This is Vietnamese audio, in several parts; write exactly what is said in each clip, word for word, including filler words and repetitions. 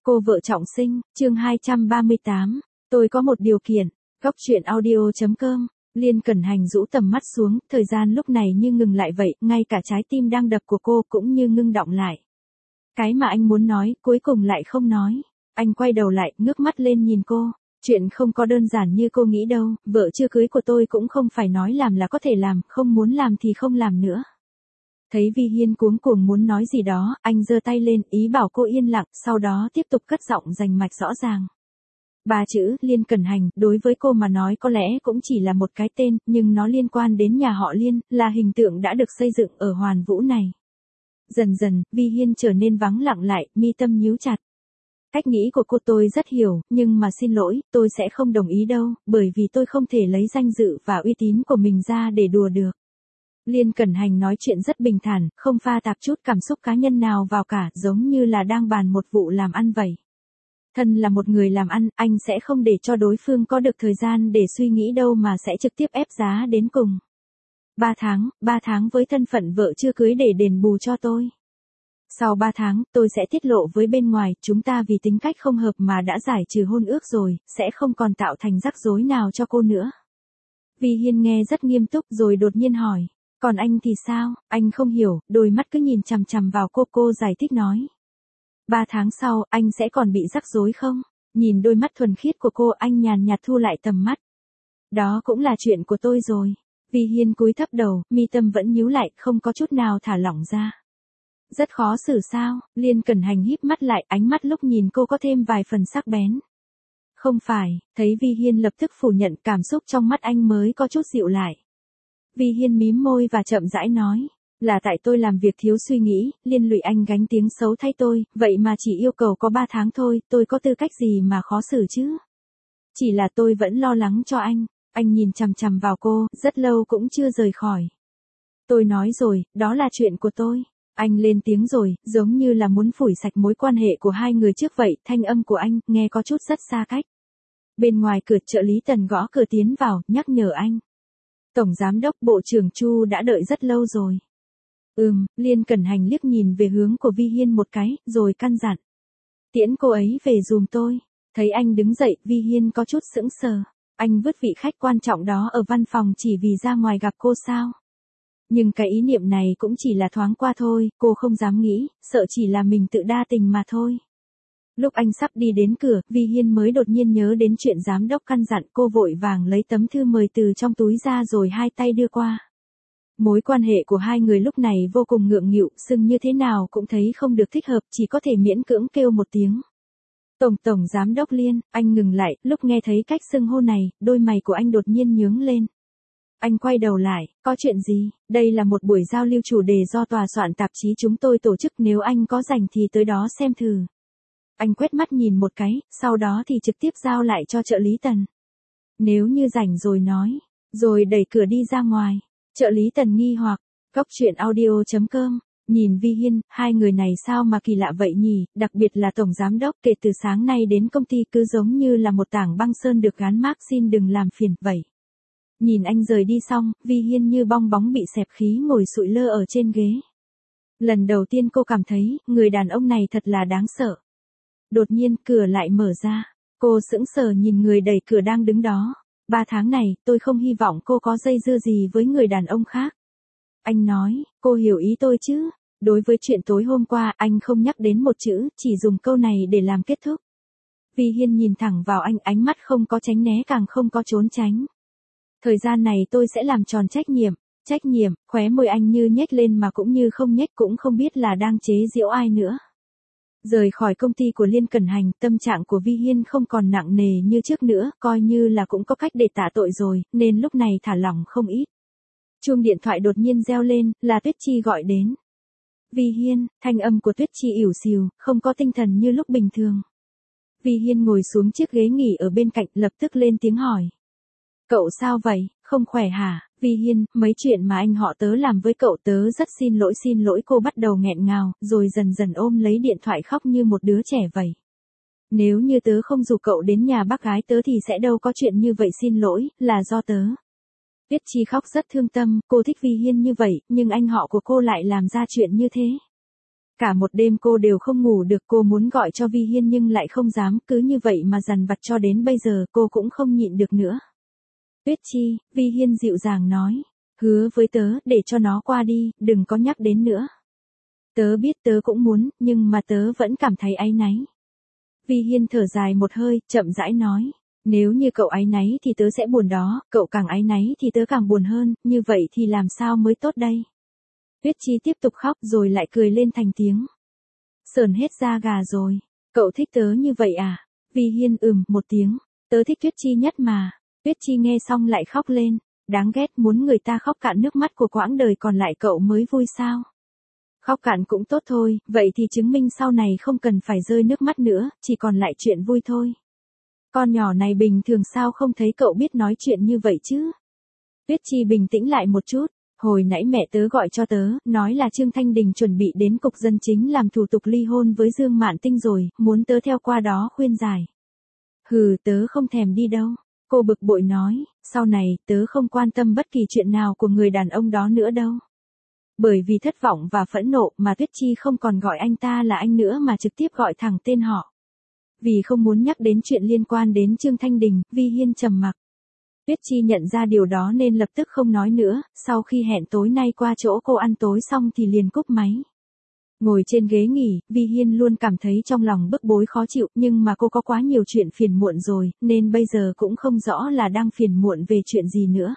Cô vợ trọng sinh, chương hai trăm ba mươi tám. Tôi có một điều kiện. Góc truyện audio.com. Liên Cẩn Hành rũ tầm mắt xuống, thời gian lúc này như ngừng lại vậy, ngay cả trái tim đang đập của cô cũng như ngưng đọng lại. Cái mà anh muốn nói, cuối cùng lại không nói. Anh quay đầu lại, ngước mắt lên nhìn cô. Chuyện không có đơn giản như cô nghĩ đâu, vợ chưa cưới của tôi cũng không phải nói làm là có thể làm, không muốn làm thì không làm nữa. Thấy Vi Hiên cuống cuồng muốn nói gì đó, anh giơ tay lên, ý bảo cô yên lặng, sau đó tiếp tục cất giọng rành mạch rõ ràng. Ba chữ, Liên Cẩn Hành, đối với cô mà nói có lẽ cũng chỉ là một cái tên, nhưng nó liên quan đến nhà họ Liên, là hình tượng đã được xây dựng ở Hoàn Vũ này. Dần dần, Vi Hiên trở nên vắng lặng lại, mi tâm nhíu chặt. Cách nghĩ của cô tôi rất hiểu, nhưng mà xin lỗi, tôi sẽ không đồng ý đâu, bởi vì tôi không thể lấy danh dự và uy tín của mình ra để đùa được. Liên Cẩn Hành nói chuyện rất bình thản, không pha tạp chút cảm xúc cá nhân nào vào cả, giống như là đang bàn một vụ làm ăn vậy. Thân là một người làm ăn, anh sẽ không để cho đối phương có được thời gian để suy nghĩ đâu mà sẽ trực tiếp ép giá đến cùng. Ba tháng, ba tháng với thân phận vợ chưa cưới để đền bù cho tôi. Sau ba tháng, tôi sẽ tiết lộ với bên ngoài, chúng ta vì tính cách không hợp mà đã giải trừ hôn ước rồi, sẽ không còn tạo thành rắc rối nào cho cô nữa. Vi Hiên nghe rất nghiêm túc rồi đột nhiên hỏi. Còn anh thì sao? Anh không hiểu, đôi mắt cứ nhìn chằm chằm vào cô, cô giải thích nói. Ba tháng sau, anh sẽ còn bị rắc rối không? Nhìn đôi mắt thuần khiết của cô, anh nhàn nhạt thu lại tầm mắt. Đó cũng là chuyện của tôi rồi. Vi Hiên cúi thấp đầu, mi tâm vẫn nhíu lại, không có chút nào thả lỏng ra. Rất khó xử sao? Liên Cẩn Hành híp mắt lại, ánh mắt lúc nhìn cô có thêm vài phần sắc bén. Không phải, thấy Vi Hiên lập tức phủ nhận, cảm xúc trong mắt anh mới có chút dịu lại. Vi Hiên mím môi và chậm rãi nói, là tại tôi làm việc thiếu suy nghĩ, liên lụy anh gánh tiếng xấu thay tôi, vậy mà chỉ yêu cầu có ba tháng thôi, tôi có tư cách gì mà khó xử chứ? Chỉ là tôi vẫn lo lắng cho anh, anh nhìn chằm chằm vào cô, rất lâu cũng chưa rời khỏi. Tôi nói rồi, đó là chuyện của tôi. Anh lên tiếng rồi, giống như là muốn phủi sạch mối quan hệ của hai người trước vậy, thanh âm của anh, nghe có chút rất xa cách. Bên ngoài cửa trợ lý Tần gõ cửa tiến vào, nhắc nhở anh. Tổng Giám đốc Bộ trưởng Chu đã đợi rất lâu rồi. Ừm, Liên Cẩn Hành liếc nhìn về hướng của Vi Hiên một cái, rồi căn dặn. Tiễn cô ấy về giùm tôi. Thấy anh đứng dậy, Vi Hiên có chút sững sờ. Anh vứt vị khách quan trọng đó ở văn phòng chỉ vì ra ngoài gặp cô sao? Nhưng cái ý niệm này cũng chỉ là thoáng qua thôi, cô không dám nghĩ, sợ chỉ là mình tự đa tình mà thôi. Lúc anh sắp đi đến cửa, Vi Hiên mới đột nhiên nhớ đến chuyện giám đốc căn dặn, cô vội vàng lấy tấm thư mời từ trong túi ra rồi hai tay đưa qua. Mối quan hệ của hai người lúc này vô cùng ngượng nghịu, sưng như thế nào cũng thấy không được thích hợp, chỉ có thể miễn cưỡng kêu một tiếng. Tổng Tổng Giám đốc Liên, anh ngừng lại, lúc nghe thấy cách xưng hô này, đôi mày của anh đột nhiên nhướng lên. Anh quay đầu lại, có chuyện gì? Đây là một buổi giao lưu chủ đề do tòa soạn tạp chí chúng tôi tổ chức, nếu anh có rảnh thì tới đó xem thử. Anh quét mắt nhìn một cái, sau đó thì trực tiếp giao lại cho trợ lý Tần. Nếu như rảnh rồi nói, rồi đẩy cửa đi ra ngoài. Trợ lý Tần nghi hoặc, góc truyện audio.com, nhìn Vi Hiên, hai người này sao mà kỳ lạ vậy nhỉ, đặc biệt là Tổng Giám đốc, kể từ sáng nay đến công ty cứ giống như là một tảng băng sơn được gán mác xin đừng làm phiền vậy. Nhìn anh rời đi xong, Vi Hiên như bong bóng bị xẹp khí ngồi sụi lơ ở trên ghế. Lần đầu tiên cô cảm thấy, người đàn ông này thật là đáng sợ. Đột nhiên, cửa lại mở ra. Cô sững sờ nhìn người đẩy cửa đang đứng đó. Ba tháng này, tôi không hy vọng cô có dây dưa gì với người đàn ông khác. Anh nói, cô hiểu ý tôi chứ. Đối với chuyện tối hôm qua, anh không nhắc đến một chữ, chỉ dùng câu này để làm kết thúc. Vi Hiên nhìn thẳng vào anh, ánh mắt không có tránh né càng không có trốn tránh. Thời gian này tôi sẽ làm tròn trách nhiệm. Trách nhiệm, khóe môi anh như nhếch lên mà cũng như không nhếch, cũng không biết là đang chế giễu ai nữa. Rời khỏi công ty của Liên Cẩn Hành, tâm trạng của Vi Hiên không còn nặng nề như trước nữa, coi như là cũng có cách để tạ tội rồi, nên lúc này thả lỏng không ít. Chuông điện thoại đột nhiên reo lên, là Tuyết Chi gọi đến. Vi Hiên, thanh âm của Tuyết Chi ỉu xìu, không có tinh thần như lúc bình thường. Vi Hiên ngồi xuống chiếc ghế nghỉ ở bên cạnh, lập tức lên tiếng hỏi. Cậu sao vậy, không khỏe hả? Vi Hiên, mấy chuyện mà anh họ tớ làm với cậu tớ rất xin lỗi xin lỗi cô bắt đầu nghẹn ngào, rồi dần dần ôm lấy điện thoại khóc như một đứa trẻ vậy. Nếu như tớ không rủ cậu đến nhà bác gái tớ thì sẽ đâu có chuyện như vậy, xin lỗi, là do tớ. Tuyết Chi khóc rất thương tâm, cô thích Vi Hiên như vậy, nhưng anh họ của cô lại làm ra chuyện như thế. Cả một đêm cô đều không ngủ được, cô muốn gọi cho Vi Hiên nhưng lại không dám, cứ như vậy mà dằn vặt cho đến bây giờ cô cũng không nhịn được nữa. Tuyết Chi, Vi Hiên dịu dàng nói, hứa với tớ, để cho nó qua đi, đừng có nhắc đến nữa. Tớ biết tớ cũng muốn, nhưng mà tớ vẫn cảm thấy áy náy. Vi Hiên thở dài một hơi, chậm rãi nói, nếu như cậu áy náy thì tớ sẽ buồn đó, cậu càng áy náy thì tớ càng buồn hơn, như vậy thì làm sao mới tốt đây? Tuyết Chi tiếp tục khóc rồi lại cười lên thành tiếng. Sờn hết da gà rồi, cậu thích tớ như vậy à? Vi Hiên ừm một tiếng, tớ thích Tuyết Chi nhất mà. Tuyết Chi nghe xong lại khóc lên, đáng ghét, muốn người ta khóc cạn nước mắt của quãng đời còn lại cậu mới vui sao? Khóc cạn cũng tốt thôi, vậy thì chứng minh sau này không cần phải rơi nước mắt nữa, chỉ còn lại chuyện vui thôi. Con nhỏ này bình thường sao không thấy cậu biết nói chuyện như vậy chứ? Tuyết Chi bình tĩnh lại một chút, hồi nãy mẹ tớ gọi cho tớ, nói là Trương Thanh Đình chuẩn bị đến cục dân chính làm thủ tục ly hôn với Dương Mạn Tinh rồi, muốn tớ theo qua đó khuyên giải. Hừ, tớ không thèm đi đâu. Cô bực bội nói, sau này tớ không quan tâm bất kỳ chuyện nào của người đàn ông đó nữa đâu. Bởi vì thất vọng và phẫn nộ mà Tuyết Chi không còn gọi anh ta là anh nữa mà trực tiếp gọi thẳng tên họ. Vì không muốn nhắc đến chuyện liên quan đến Trương Thanh Đình, Vi Hiên trầm mặc. Tuyết Chi nhận ra điều đó nên lập tức không nói nữa, sau khi hẹn tối nay qua chỗ cô ăn tối xong thì liền cúp máy. Ngồi trên ghế nghỉ, Vi Hiên luôn cảm thấy trong lòng bức bối khó chịu, nhưng mà cô có quá nhiều chuyện phiền muộn rồi, nên bây giờ cũng không rõ là đang phiền muộn về chuyện gì nữa.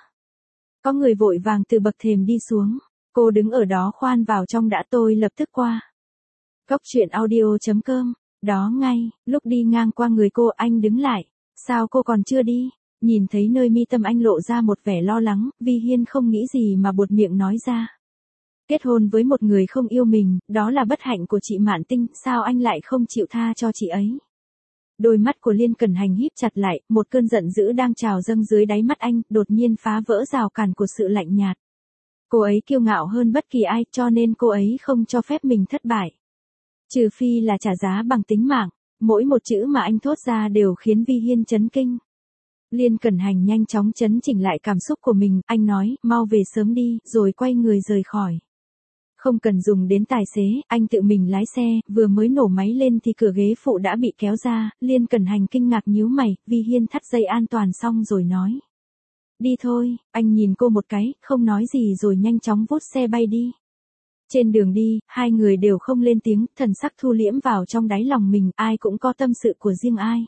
Có người vội vàng từ bậc thềm đi xuống, cô đứng ở đó khoan vào trong đã, tôi lập tức qua. Góc truyện audio chấm com, đó ngay, lúc đi ngang qua người cô anh đứng lại, sao cô còn chưa đi? Nhìn thấy nơi mi tâm anh lộ ra một vẻ lo lắng, Vi Hiên không nghĩ gì mà buột miệng nói ra. Kết hôn với một người không yêu mình, đó là bất hạnh của chị Mạn Tinh, sao anh lại không chịu tha cho chị ấy? Đôi mắt của Liên Cẩn Hành híp chặt lại, một cơn giận dữ đang trào dâng dưới đáy mắt anh, đột nhiên phá vỡ rào cản của sự lạnh nhạt. Cô ấy kiêu ngạo hơn bất kỳ ai, cho nên cô ấy không cho phép mình thất bại. Trừ phi là trả giá bằng tính mạng, mỗi một chữ mà anh thốt ra đều khiến Vi Hiên chấn kinh. Liên Cẩn Hành nhanh chóng chấn chỉnh lại cảm xúc của mình, anh nói, mau về sớm đi, rồi quay người rời khỏi. Không cần dùng đến tài xế, anh tự mình lái xe, vừa mới nổ máy lên thì cửa ghế phụ đã bị kéo ra, Liên Cẩn Hành kinh ngạc nhíu mày, Vi Hiên thắt dây an toàn xong rồi nói. Đi thôi, anh nhìn cô một cái, không nói gì rồi nhanh chóng vút xe bay đi. Trên đường đi, hai người đều không lên tiếng, thần sắc thu liễm vào trong đáy lòng mình, ai cũng có tâm sự của riêng ai.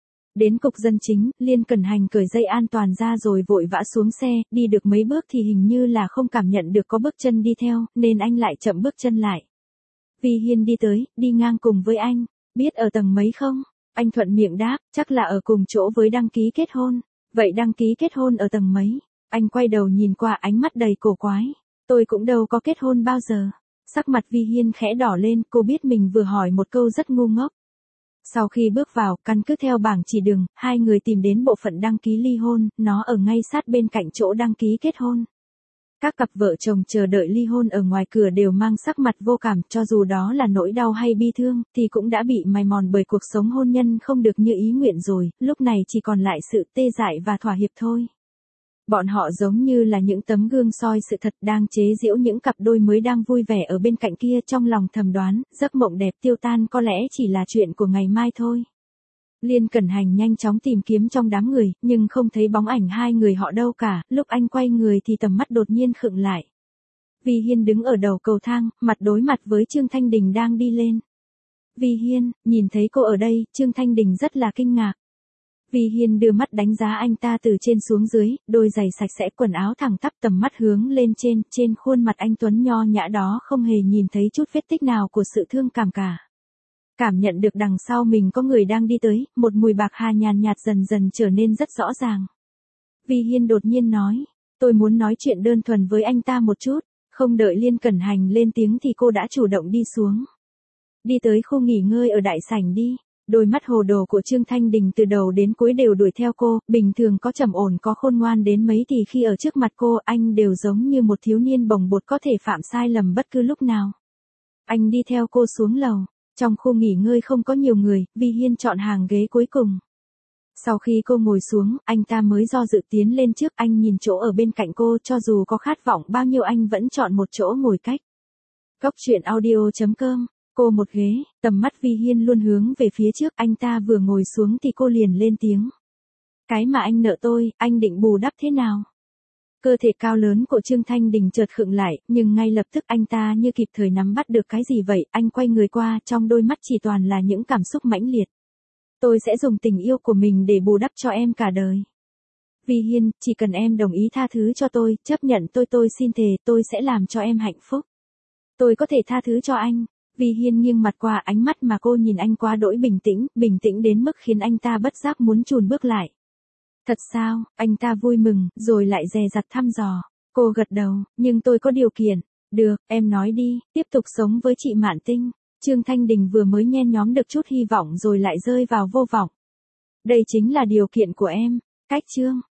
Đến cục dân chính, Liên Cẩn Hành cởi dây an toàn ra rồi vội vã xuống xe, đi được mấy bước thì hình như là không cảm nhận được có bước chân đi theo, nên anh lại chậm bước chân lại. Vi Hiên đi tới, đi ngang cùng với anh, biết ở tầng mấy không? Anh thuận miệng đáp, chắc là ở cùng chỗ với đăng ký kết hôn. Vậy đăng ký kết hôn ở tầng mấy? Anh quay đầu nhìn qua, ánh mắt đầy cổ quái. Tôi cũng đâu có kết hôn bao giờ. Sắc mặt Vi Hiên khẽ đỏ lên, cô biết mình vừa hỏi một câu rất ngu ngốc. Sau khi bước vào, căn cứ theo bảng chỉ đường, hai người tìm đến bộ phận đăng ký ly hôn, nó ở ngay sát bên cạnh chỗ đăng ký kết hôn. Các cặp vợ chồng chờ đợi ly hôn ở ngoài cửa đều mang sắc mặt vô cảm, cho dù đó là nỗi đau hay bi thương, thì cũng đã bị mài mòn bởi cuộc sống hôn nhân không được như ý nguyện rồi, lúc này chỉ còn lại sự tê dại và thỏa hiệp thôi. Bọn họ giống như là những tấm gương soi sự thật đang chế giễu những cặp đôi mới đang vui vẻ ở bên cạnh kia, trong lòng thầm đoán, giấc mộng đẹp tiêu tan có lẽ chỉ là chuyện của ngày mai thôi. Liên Cẩn Hành nhanh chóng tìm kiếm trong đám người, nhưng không thấy bóng ảnh hai người họ đâu cả, lúc anh quay người thì tầm mắt đột nhiên khựng lại. Vi Hiên đứng ở đầu cầu thang, mặt đối mặt với Trương Thanh Đình đang đi lên. Vi Hiên, nhìn thấy cô ở đây, Trương Thanh Đình rất là kinh ngạc. Vi Hiên đưa mắt đánh giá anh ta từ trên xuống dưới, đôi giày sạch sẽ, quần áo thẳng tắp, tầm mắt hướng lên trên, trên khuôn mặt anh tuấn nho nhã đó không hề nhìn thấy chút vết tích nào của sự thương cảm cả. Cảm nhận được đằng sau mình có người đang đi tới, một mùi bạc hà nhàn nhạt dần dần trở nên rất rõ ràng. Vi Hiên đột nhiên nói, tôi muốn nói chuyện đơn thuần với anh ta một chút, không đợi Liên Cẩn Hành lên tiếng thì cô đã chủ động đi xuống. Đi tới khu nghỉ ngơi ở đại sảnh đi. Đôi mắt hồ đồ của Trương Thanh Đình từ đầu đến cuối đều đuổi theo cô, bình thường có trầm ổn có khôn ngoan đến mấy thì khi ở trước mặt cô anh đều giống như một thiếu niên bồng bột có thể phạm sai lầm bất cứ lúc nào. Anh đi theo cô xuống lầu, trong khu nghỉ ngơi không có nhiều người, Vi Hiên chọn hàng ghế cuối cùng. Sau khi cô ngồi xuống, anh ta mới do dự tiến lên trước, anh nhìn chỗ ở bên cạnh cô, cho dù có khát vọng bao nhiêu anh vẫn chọn một chỗ ngồi cách. Góc truyện audio chấm com cô một ghế, tầm mắt Vi Hiên luôn hướng về phía trước, anh ta vừa ngồi xuống thì cô liền lên tiếng. Cái mà anh nợ tôi, anh định bù đắp thế nào? Cơ thể cao lớn của Trương Thanh Đình chợt khựng lại, nhưng ngay lập tức anh ta như kịp thời nắm bắt được cái gì vậy, anh quay người qua, trong đôi mắt chỉ toàn là những cảm xúc mãnh liệt. Tôi sẽ dùng tình yêu của mình để bù đắp cho em cả đời. Vi Hiên, chỉ cần em đồng ý tha thứ cho tôi, chấp nhận tôi tôi xin thề, tôi sẽ làm cho em hạnh phúc. Tôi có thể tha thứ cho anh. Vi Hiên nghiêng mặt qua, ánh mắt mà cô nhìn anh quá đỗi bình tĩnh, bình tĩnh đến mức khiến anh ta bất giác muốn chùn bước lại. Thật sao? Anh ta vui mừng, rồi lại dè dặt thăm dò. Cô gật đầu, nhưng tôi có điều kiện. Được, em nói đi, tiếp tục sống với chị Mạn Tinh. Trương Thanh Đình vừa mới nhen nhóm được chút hy vọng rồi lại rơi vào vô vọng. Đây chính là điều kiện của em. Cách Trương.